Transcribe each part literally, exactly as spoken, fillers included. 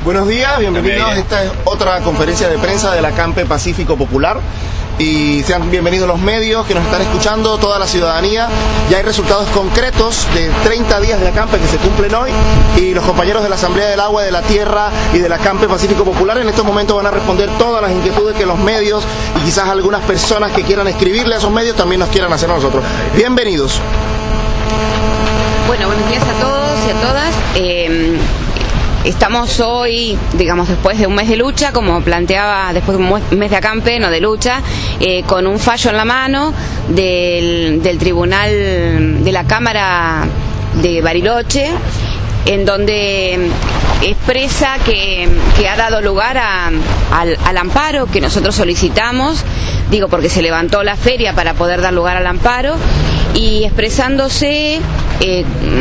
Buenos días, bienvenidos. Esta es otra conferencia de prensa del Acampe Pacífico Popular. Y sean bienvenidos los medios que nos están escuchando, toda la ciudadanía. Ya hay resultados concretos de treinta días de acampe que se cumplen hoy, y los compañeros de la Asamblea del Agua, de la Tierra y del Acampe Pacífico Popular en estos momentos van a responder todas las inquietudes que los medios y quizás algunas personas que quieran escribirle a esos medios también nos quieran hacer a nosotros. Bienvenidos. Bueno, buenos días a todos y a todas. Eh... Estamos hoy, digamos, después de un mes de lucha, como planteaba, después de un mes de acampe, no de lucha, eh, con un fallo en la mano del, del Tribunal de la Cámara de Bariloche, en donde expresa que, que ha dado lugar a, al, al amparo que nosotros solicitamos, digo porque se levantó la feria para poder dar lugar al amparo, y expresándose eh,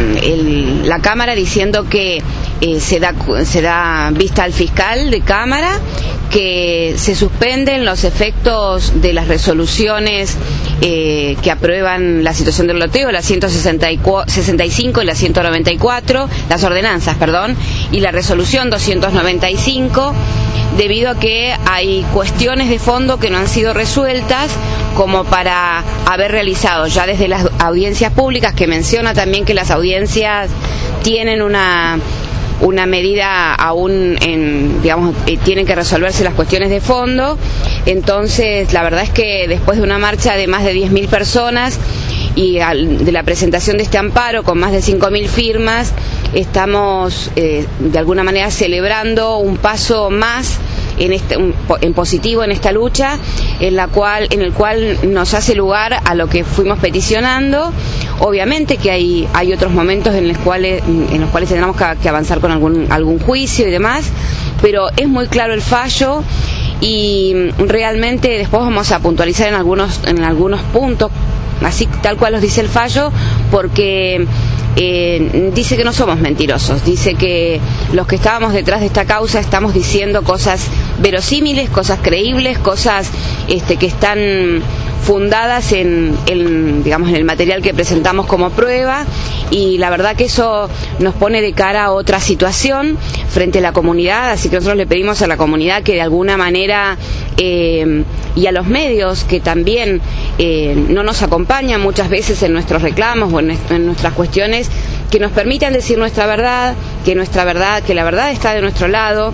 el, la Cámara diciendo que eh, se da, se da vista al fiscal de Cámara, que se suspenden los efectos de las resoluciones eh, que aprueban la situación del loteo, la ciento sesenta y cinco y la ciento noventa y cuatro, las ordenanzas, perdón, y la resolución doscientos noventa y cinco, debido a que hay cuestiones de fondo que no han sido resueltas, como para haber realizado ya desde las audiencias públicas, que menciona también que las audiencias tienen una una medida aún en, digamos, eh, tienen que resolverse las cuestiones de fondo. Entonces, la verdad es que después de una marcha de más de diez mil personas y al, de la presentación de este amparo con más de cinco mil firmas, estamos eh, de alguna manera celebrando un paso más en este un, en positivo en esta lucha, en la cual en el cual nos hace lugar a lo que fuimos peticionando. Obviamente que hay hay otros momentos en los cuales en los cuales tendremos que, que avanzar con algún algún juicio y demás, pero es muy claro el fallo, y realmente después vamos a puntualizar en algunos en algunos puntos, así tal cual los dice el fallo, porque Eh, dice que no somos mentirosos, dice que los que estábamos detrás de esta causa estamos diciendo cosas verosímiles, cosas creíbles, cosas este, que están fundadas en, en, digamos, en el material que presentamos como prueba, y la verdad que eso nos pone de cara a otra situación frente a la comunidad. Así que nosotros le pedimos a la comunidad que de alguna manera eh, y a los medios que también eh, no nos acompañan muchas veces en nuestros reclamos o en, en nuestras cuestiones, que nos permitan decir nuestra verdad, que nuestra verdad, que la verdad está de nuestro lado,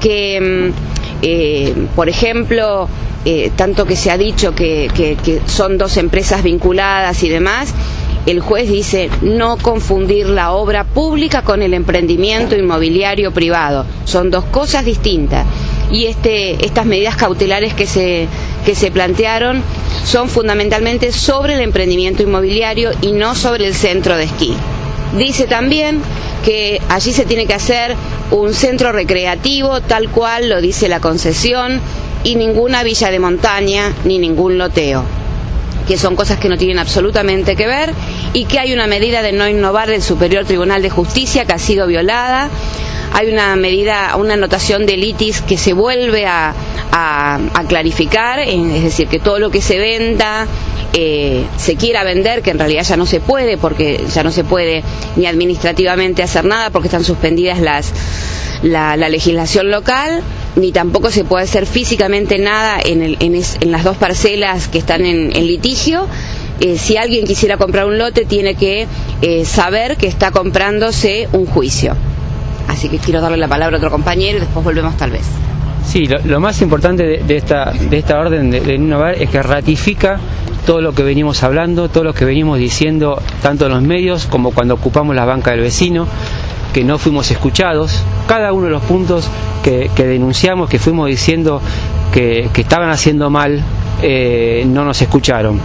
que eh, por ejemplo eh, tanto que se ha dicho que, que, que son dos empresas vinculadas y demás, el juez dice no confundir la obra pública con el emprendimiento inmobiliario privado, son dos cosas distintas. Y este, estas medidas cautelares que se, que se plantearon son fundamentalmente sobre el emprendimiento inmobiliario y no sobre el centro de esquí. Dice también que allí se tiene que hacer un centro recreativo tal cual lo dice la concesión, y ninguna villa de montaña ni ningún loteo, que son cosas que no tienen absolutamente que ver, y que hay una medida de no innovar del Superior Tribunal de Justicia que ha sido violada. Hay una medida, una anotación de litis que se vuelve a, a, a clarificar, es decir, que todo lo que se venda, eh, se quiera vender, que en realidad ya no se puede, porque ya no se puede ni administrativamente hacer nada, porque están suspendidas las la, la legislación local, ni tampoco se puede hacer físicamente nada en, el, en, es, en las dos parcelas que están en, en litigio. Eh, si alguien quisiera comprar un lote, tiene que eh, saber que está comprándose un juicio. Así que quiero darle la palabra a otro compañero y después volvemos tal vez. Sí, lo, lo más importante de, de, esta, de esta orden de, de innovar es que ratifica todo lo que venimos hablando, todo lo que venimos diciendo, tanto en los medios como cuando ocupamos la banca del vecino, que no fuimos escuchados. Cada uno de los puntos que, que denunciamos, que fuimos diciendo que, que estaban haciendo mal, eh, no nos escucharon.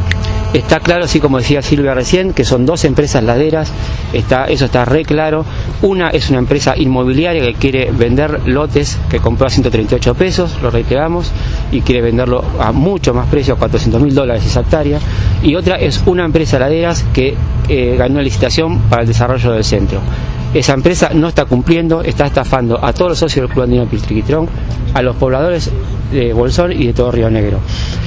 Está claro, así como decía Silvia recién, que son dos empresas laderas, está, eso está re claro. Una es una empresa inmobiliaria que quiere vender lotes que compró a ciento treinta y ocho pesos, lo reiteramos, y quiere venderlo a mucho más precio, a cuatrocientos mil dólares esa hectárea. Y otra es una empresa laderas que eh, ganó la licitación para el desarrollo del centro. Esa empresa no está cumpliendo, está estafando a todos los socios del Club Andino Piltriquitrón, a los pobladores de Bolsón y de todo Río Negro.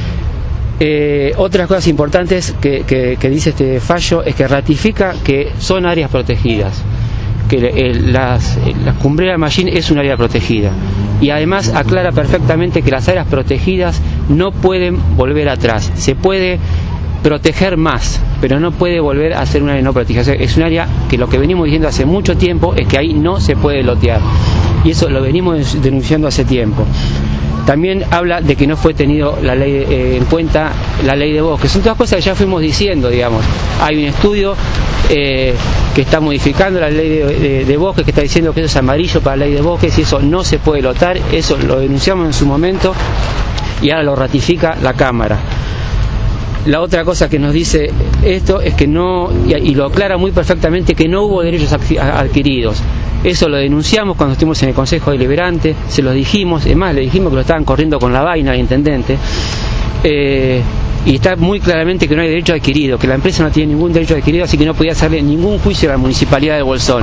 Eh, otras cosas importantes que, que, que dice este fallo es que ratifica que son áreas protegidas. que el, las, la Cumbrera de Mallín es un área protegida, y además aclara perfectamente que las áreas protegidas no pueden volver atrás. Se puede proteger más, pero no puede volver a ser un área no protegida. O sea, es un área que lo que venimos diciendo hace mucho tiempo es que ahí no se puede lotear, y eso lo venimos denunciando hace tiempo. También habla de que no fue tenido la ley, eh, en cuenta la ley de bosques. Son todas cosas que ya fuimos diciendo, digamos. Hay un estudio eh, que está modificando la ley de, de, de bosques, que está diciendo que eso es amarillo para la ley de bosques y eso no se puede lotar. Eso lo denunciamos en su momento y ahora lo ratifica la Cámara. La otra cosa que nos dice esto es que no, y, y lo aclara muy perfectamente, que no hubo derechos adquiridos. Eso lo denunciamos cuando estuvimos en el Consejo Deliberante, se lo dijimos, es más, le dijimos que lo estaban corriendo con la vaina al intendente, eh, y está muy claramente que no hay derecho adquirido, que la empresa no tiene ningún derecho adquirido, así que no podía hacerle ningún juicio a la Municipalidad de Bolsón.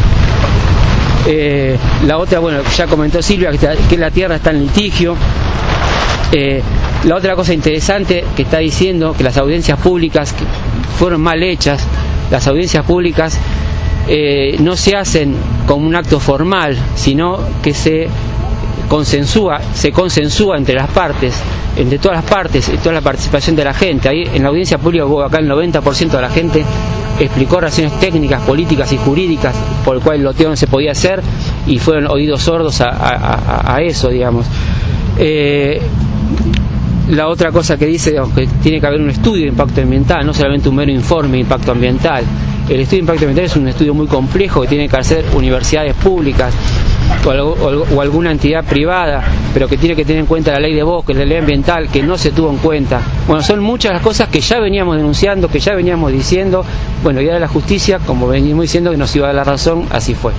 Eh, la otra, bueno, ya comentó Silvia, que, que la tierra está en litigio. Eh, la otra cosa interesante que está diciendo, que las audiencias públicas fueron mal hechas. Las audiencias públicas eh, no se hacen como un acto formal, sino que se consensúa, se consensúa entre las partes, entre todas las partes, y toda la participación de la gente. Ahí en la audiencia pública hubo acá el noventa por ciento de la gente explicó razones técnicas, políticas y jurídicas por el cual el loteo no se podía hacer, y fueron oídos sordos a, a, a eso, digamos. Eh, la otra cosa que dice, que tiene que haber un estudio de impacto ambiental, no solamente un mero informe de impacto ambiental. El estudio de impacto ambiental es un estudio muy complejo que tiene que hacer universidades públicas o, o, o alguna entidad privada, pero que tiene que tener en cuenta la ley de bosques, la ley ambiental, que no se tuvo en cuenta. Bueno, son muchas las cosas que ya veníamos denunciando, que ya veníamos diciendo. Bueno, y ahora la justicia, como venimos diciendo, que nos iba a dar la razón, así fue.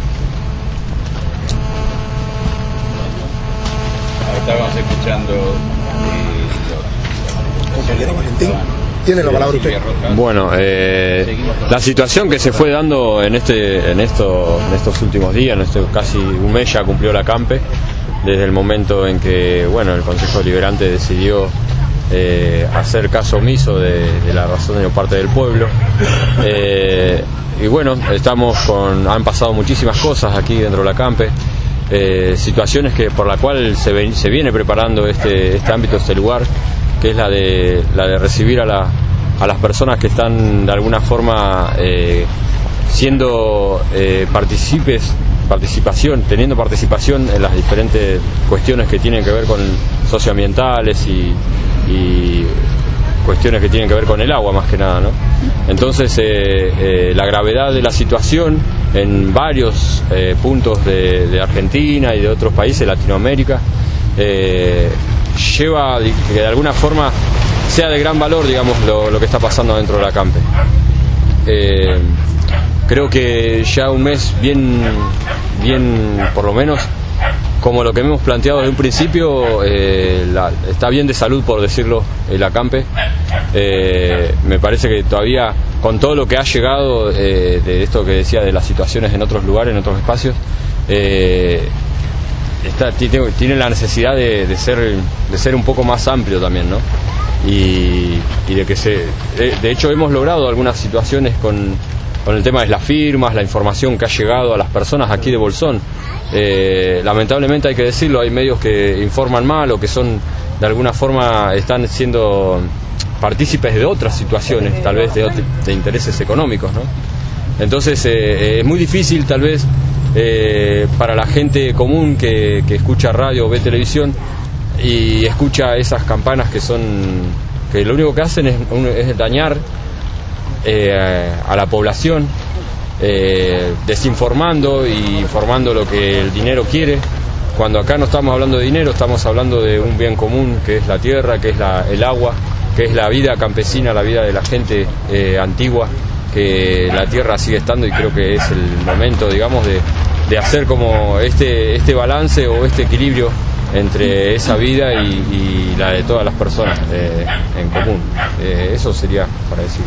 Estábamos escuchando. Compañero Valentín, tiene la palabra usted. Bueno, eh, la situación que se fue dando en este, en esto, en estos últimos días, en este casi un mes ya cumplió la CAMPE, desde el momento en que, bueno, el Consejo Deliberante decidió eh, hacer caso omiso de, de la razón de parte del pueblo. Eh, y bueno, estamos con, han pasado muchísimas cosas aquí dentro de la CAMPE. Eh, situaciones que por la cual se, ven, se viene preparando este, este ámbito, este lugar, que es la de la de recibir a, la, a las personas que están de alguna forma eh, siendo eh, participes, participación, teniendo participación en las diferentes cuestiones que tienen que ver con socioambientales y, y cuestiones que tienen que ver con el agua más que nada, ¿no? Entonces eh, eh, la gravedad de la situación en varios eh, puntos de, de Argentina y de otros países de Latinoamérica eh, lleva a que de alguna forma sea de gran valor, digamos, lo, lo que está pasando dentro de la CAMPE. Eh, creo que ya un mes bien, bien por lo menos, como lo que hemos planteado desde un principio, eh, la, está bien de salud, por decirlo, eh, la CAMPE. Eh, me parece que todavía, con todo lo que ha llegado, eh, de esto que decía de las situaciones en otros lugares, en otros espacios, eh, está, tiene, tiene la necesidad de, de, ser, de ser un poco más amplio también, ¿no? Y, y de que se... De, de hecho, hemos logrado algunas situaciones con, con el tema de las firmas, la información que ha llegado a las personas aquí de Bolsón. Eh, lamentablemente hay que decirlo, hay medios que informan mal o que son de alguna forma están siendo partícipes de otras situaciones, tal vez de, de intereses económicos, ¿no? Entonces eh, es muy difícil tal vez eh, para la gente común que, que escucha radio o ve televisión y escucha esas campanas que son, que lo único que hacen es, es dañar eh, a la población, Eh, desinformando y informando lo que el dinero quiere, cuando acá no estamos hablando de dinero, estamos hablando de un bien común que es la tierra, que es la, el agua, que es la vida campesina, la vida de la gente eh, antigua, que la tierra sigue estando, y creo que es el momento, digamos, de, de hacer como este, este balance o este equilibrio entre esa vida y, y la de todas las personas eh, en común. Eh, eso sería para decir.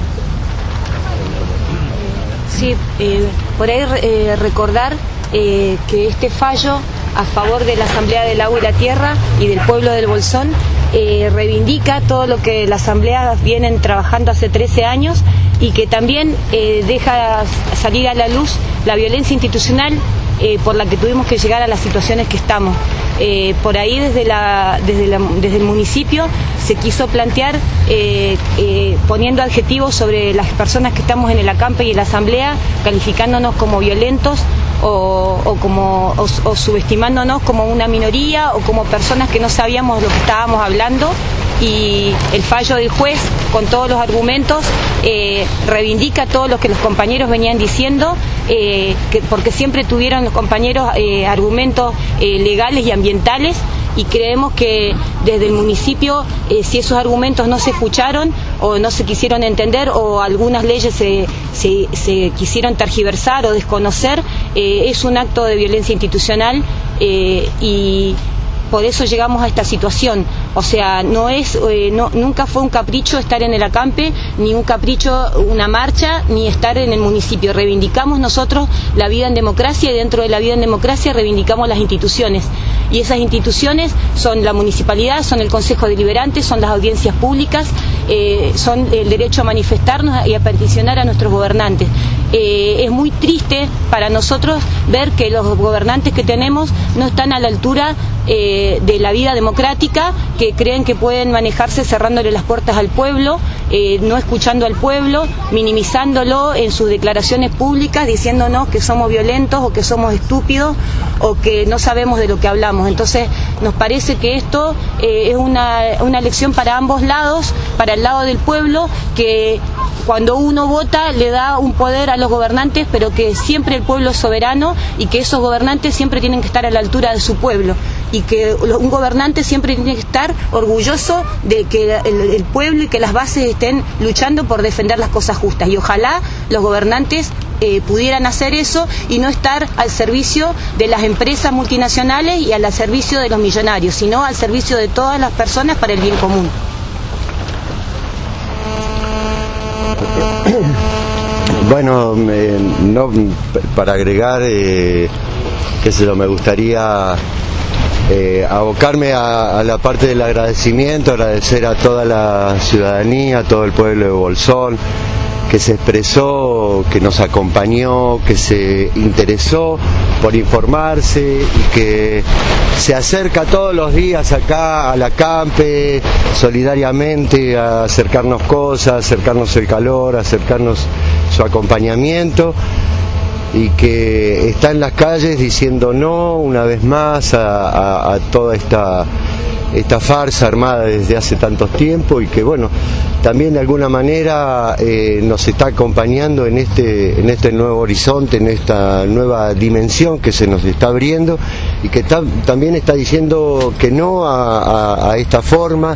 Sí, eh, por ahí eh, recordar eh, que este fallo a favor de la Asamblea del Agua y la Tierra y del pueblo del Bolsón eh, reivindica todo lo que la Asamblea vienen trabajando hace trece años y que también eh, deja salir a la luz la violencia institucional eh, por la que tuvimos que llegar a las situaciones que estamos. Eh, por ahí desde, la, desde, la, desde el municipio se quiso plantear eh, eh, poniendo adjetivos sobre las personas que estamos en el acampe y en la asamblea, calificándonos como violentos o, o, como, o, o subestimándonos como una minoría o como personas que no sabíamos lo que estábamos hablando. Y el fallo del juez, con todos los argumentos, eh, reivindica todo lo que los compañeros venían diciendo, eh, que, porque siempre tuvieron los compañeros eh, argumentos eh, legales y ambientales, y creemos que desde el municipio, eh, si esos argumentos no se escucharon o no se quisieron entender o algunas leyes se, se, se quisieron tergiversar o desconocer, eh, es un acto de violencia institucional eh, y por eso llegamos a esta situación. O sea, no es, eh, no, nunca fue un capricho estar en el acampe, ni un capricho una marcha, ni estar en el municipio. Reivindicamos nosotros la vida en democracia y dentro de la vida en democracia reivindicamos las instituciones. Y esas instituciones son la municipalidad, son el Consejo Deliberante, son las audiencias públicas, eh, son el derecho a manifestarnos y a peticionar a nuestros gobernantes. Eh, es muy triste para nosotros ver que los gobernantes que tenemos no están a la altura eh, de la vida democrática, que creen que pueden manejarse cerrándole las puertas al pueblo, eh, no escuchando al pueblo, minimizándolo en sus declaraciones públicas, diciéndonos que somos violentos o que somos estúpidos o que no sabemos de lo que hablamos. Entonces nos parece que esto eh, es una, una lección para ambos lados, para el lado del pueblo, que cuando uno vota le da un poder a los gobernantes, pero que siempre el pueblo es soberano y que esos gobernantes siempre tienen que estar a la altura de su pueblo y que un gobernante siempre tiene que estar orgulloso de que el, el pueblo y que las bases estén luchando por defender las cosas justas, y ojalá los gobernantes eh, pudieran hacer eso y no estar al servicio de las empresas multinacionales y al servicio de los millonarios, sino al servicio de todas las personas para el bien común. Bueno, eh, no, para agregar, eh, qué sé yo, me gustaría eh, abocarme a, a la parte del agradecimiento, agradecer a toda la ciudadanía, a todo el pueblo de Bolsón, que se expresó, que nos acompañó, que se interesó por informarse y que se acerca todos los días acá a la Campe, solidariamente, a acercarnos cosas, acercarnos el calor, acercarnos su acompañamiento, y que está en las calles diciendo no una vez más a, a, a toda esta, esta farsa armada desde hace tantos tiempos, y que bueno, también de alguna manera eh, nos está acompañando en este, en este nuevo horizonte, en esta nueva dimensión que se nos está abriendo, y que ta también está diciendo que no a, a, a esta forma,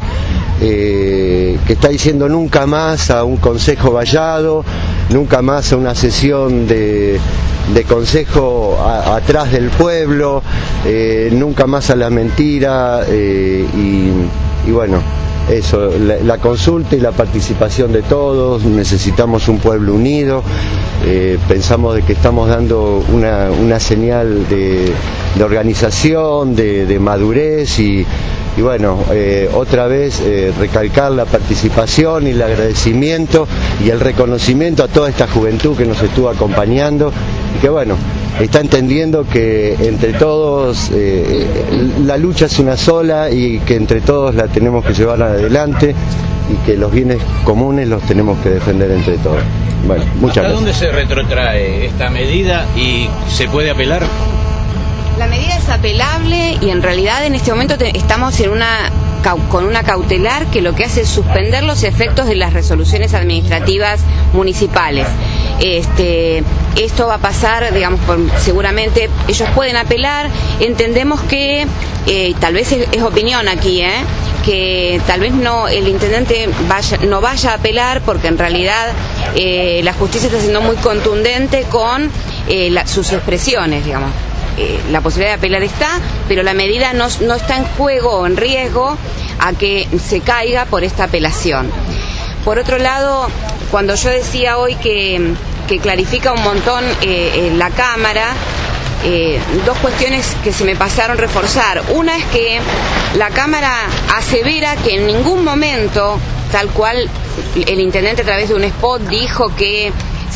eh, que está diciendo nunca más a un consejo vallado, nunca más a una sesión de, de consejo a, atrás del pueblo, eh, nunca más a la mentira, eh, y, y bueno, eso, la, la consulta y la participación de todos. Necesitamos un pueblo unido. Eh, pensamos de que estamos dando una, una señal de, de organización, de, de madurez, y, y bueno, eh, otra vez eh, recalcar la participación y el agradecimiento y el reconocimiento a toda esta juventud que nos estuvo acompañando, y que bueno, está entendiendo que entre todos eh, la lucha es una sola, y que entre todos la tenemos que llevar adelante, y que los bienes comunes los tenemos que defender entre todos. Bueno, muchas ¿Hasta gracias. dónde se retrotrae esta medida y se puede apelar? La medida es apelable, y en realidad en este momento te, estamos en una con una cautelar que lo que hace es suspender los efectos de las resoluciones administrativas municipales. Este, esto va a pasar, digamos, por, seguramente ellos pueden apelar. Entendemos que, eh, tal vez es, es opinión aquí, ¿eh? que tal vez no el intendente vaya, no vaya a apelar, porque en realidad eh, la justicia está siendo muy contundente con eh, la, sus expresiones, digamos. Eh, la posibilidad de apelar está, pero la medida no, no está en juego o en riesgo a que se caiga por esta apelación. Por otro lado, cuando yo decía hoy que, que clarifica un montón eh, eh, la Cámara, eh, dos cuestiones que se me pasaron reforzar. Una es que la Cámara asevera que en ningún momento tal cual el intendente a través de un spot dijo que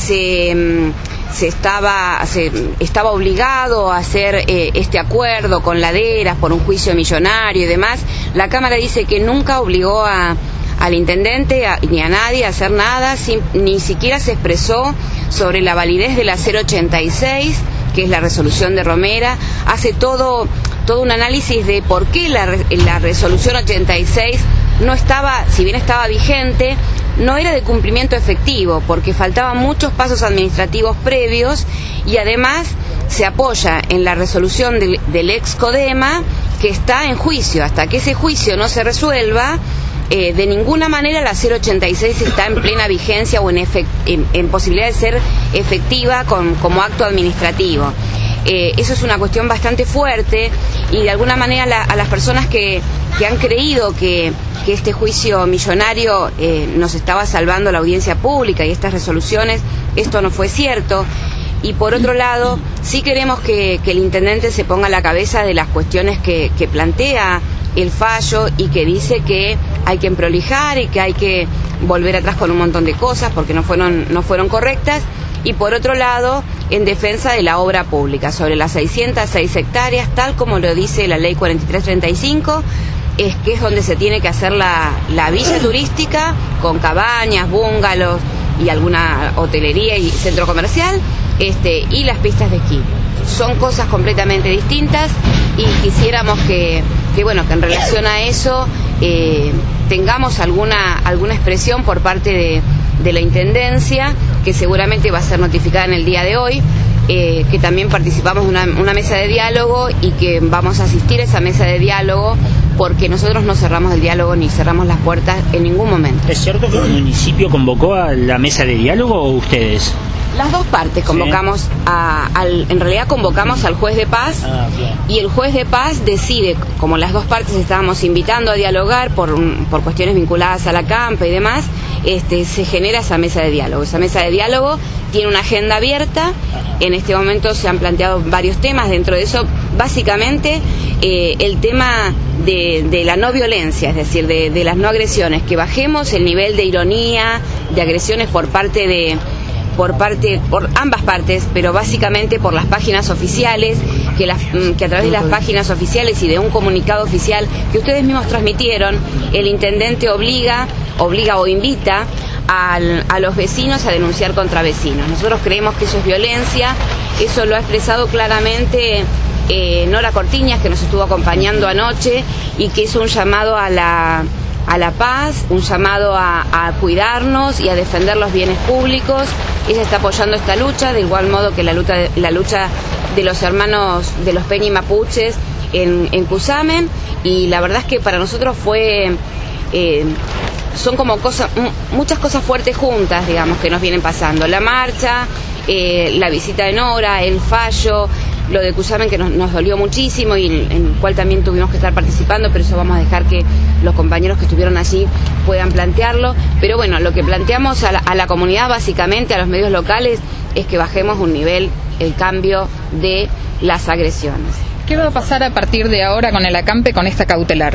se... se estaba se estaba obligado a hacer eh, este acuerdo con Laderas por un juicio millonario y demás. La Cámara dice que nunca obligó a, al intendente a, ni a nadie a hacer nada, sin, ni siquiera se expresó sobre la validez de la cero ochenta y seis, que es la resolución de Romera. Hace todo, todo un análisis de por qué la, la resolución ochenta y seis no estaba, si bien estaba vigente, no era de cumplimiento efectivo, porque faltaban muchos pasos administrativos previos y además se apoya en la resolución del, del ex Codema, que está en juicio. Hasta que ese juicio no se resuelva, eh, de ninguna manera la cero ochenta y seis está en plena vigencia o en, efect, en, en posibilidad de ser efectiva con, como acto administrativo. Eh, eso es una cuestión bastante fuerte y de alguna manera la, a las personas que, que han creído que, que este juicio millonario eh, nos estaba salvando la audiencia pública y estas resoluciones, esto no fue cierto. Y por otro lado, sí queremos que, que el intendente se ponga a la cabeza de las cuestiones que, que plantea el fallo y que dice que hay que emprolijar y que hay que volver atrás con un montón de cosas porque no fueron, no fueron correctas. Y por otro lado, en defensa de la obra pública, sobre las seiscientas seis hectáreas, tal como lo dice la ley cuarenta y tres treinta y cinco, es que es donde se tiene que hacer la, la villa turística, con cabañas, búngalos y alguna hotelería y centro comercial, este, y las pistas de esquí. Son cosas completamente distintas y quisiéramos que, que bueno, que en relación a eso eh, tengamos alguna, alguna expresión por parte de, de la Intendencia, que seguramente va a ser notificada en el día de hoy, eh, que también participamos de una, una mesa de diálogo y que vamos a asistir a esa mesa de diálogo porque nosotros no cerramos el diálogo ni cerramos las puertas en ningún momento. ¿Es cierto que el municipio convocó a la mesa de diálogo o ustedes? Las dos partes convocamos, sí. a, al, en realidad convocamos al juez de paz ah, okay. y el juez de paz decide, como las dos partes estábamos invitando a dialogar por, por cuestiones vinculadas a la campa y demás, este, se genera esa mesa de diálogo. Esa mesa de diálogo tiene una agenda abierta, en este momento se han planteado varios temas, dentro de eso básicamente eh, el tema de, de la no violencia, es decir, de, de las no agresiones, que bajemos el nivel de ironía, de agresiones por parte de... por parte por ambas partes, pero básicamente por las páginas oficiales, que, las, que a través de las páginas oficiales y de un comunicado oficial que ustedes mismos transmitieron, el intendente obliga, obliga o invita al, a los vecinos a denunciar contra vecinos. Nosotros creemos que eso es violencia, eso lo ha expresado claramente eh, Nora Cortiñas, que nos estuvo acompañando anoche y que hizo un llamado a la a la paz, un llamado a, a cuidarnos y a defender los bienes públicos. Ella está apoyando esta lucha, de igual modo que la lucha, la lucha de los hermanos de los Peñi Mapuches en, en Cusamen, y la verdad es que para nosotros fue, eh, son como cosas, muchas cosas fuertes juntas, digamos, que nos vienen pasando. La marcha, eh, la visita de Nora, el fallo, lo de Cusamen que nos, nos dolió muchísimo y en, en el cual también tuvimos que estar participando, pero eso vamos a dejar que los compañeros que estuvieron allí puedan plantearlo. Pero bueno, lo que planteamos a la, a la comunidad, básicamente a los medios locales, es que bajemos un nivel el cambio de las agresiones. ¿Qué va a pasar a partir de ahora con el acampe, con esta cautelar?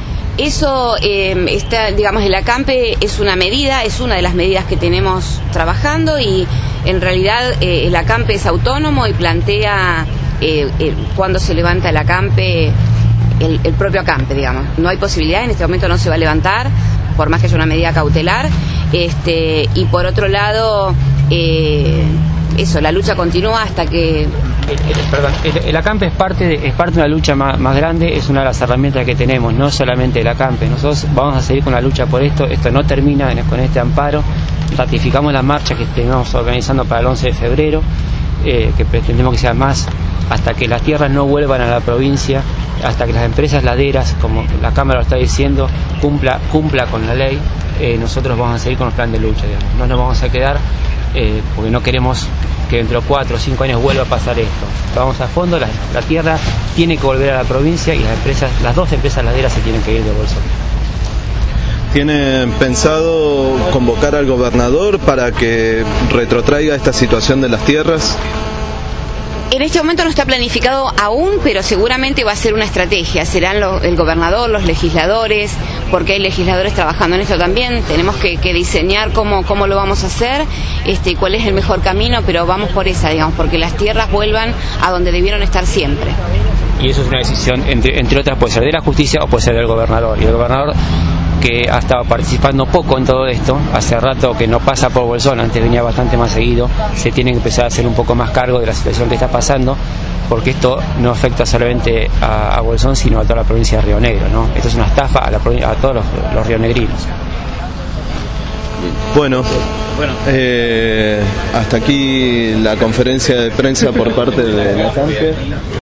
Eso, eh, está, digamos, el acampe es una medida, es una de las medidas que tenemos trabajando, y en realidad eh, el acampe es autónomo y plantea eh, eh, cuando se levanta el acampe, el, el propio acampe, digamos. No hay posibilidad, en este momento no se va a levantar, por más que haya una medida cautelar. Este, y por otro lado, eh, eso, la lucha continúa hasta que... El, el, perdón, el, el acampe es parte de, es parte de una lucha más, más grande, es una de las herramientas que tenemos, no solamente el acampe. Nosotros vamos a seguir con la lucha por esto, esto no termina con este amparo. Ratificamos la marcha que estamos organizando para el once de febrero, eh, que pretendemos que sea más hasta que las tierras no vuelvan a la provincia, hasta que las empresas laderas, como la Cámara lo está diciendo, cumpla, cumpla con la ley. Eh, nosotros vamos a seguir con los planes de lucha, digamos. No nos vamos a quedar eh, porque no queremos que dentro de cuatro o cinco años vuelva a pasar esto. Vamos a fondo, la, la tierra tiene que volver a la provincia y las empresas, las dos empresas laderas se tienen que ir de bolsa. ¿Tienen pensado convocar al gobernador para que retrotraiga esta situación de las tierras? En este momento no está planificado aún, pero seguramente va a ser una estrategia. Serán los, el gobernador, los legisladores, porque hay legisladores trabajando en esto también. Tenemos que, que diseñar cómo, cómo lo vamos a hacer, este, cuál es el mejor camino, pero vamos por esa, digamos, porque las tierras vuelvan a donde debieron estar siempre. Y eso es una decisión, entre, entre otras, puede ser de la justicia o puede ser del gobernador. Y el gobernador, que ha estado participando poco en todo esto, hace rato que no pasa por Bolsón, antes venía bastante más seguido, se tiene que empezar a hacer un poco más cargo de la situación que está pasando, porque esto no afecta solamente a, a Bolsón, sino a toda la provincia de Río Negro, ¿no? Esto es una estafa a, la, a todos los, los rionegrinos. Bueno, bueno eh, hasta aquí la conferencia de prensa por parte de la CAMPE.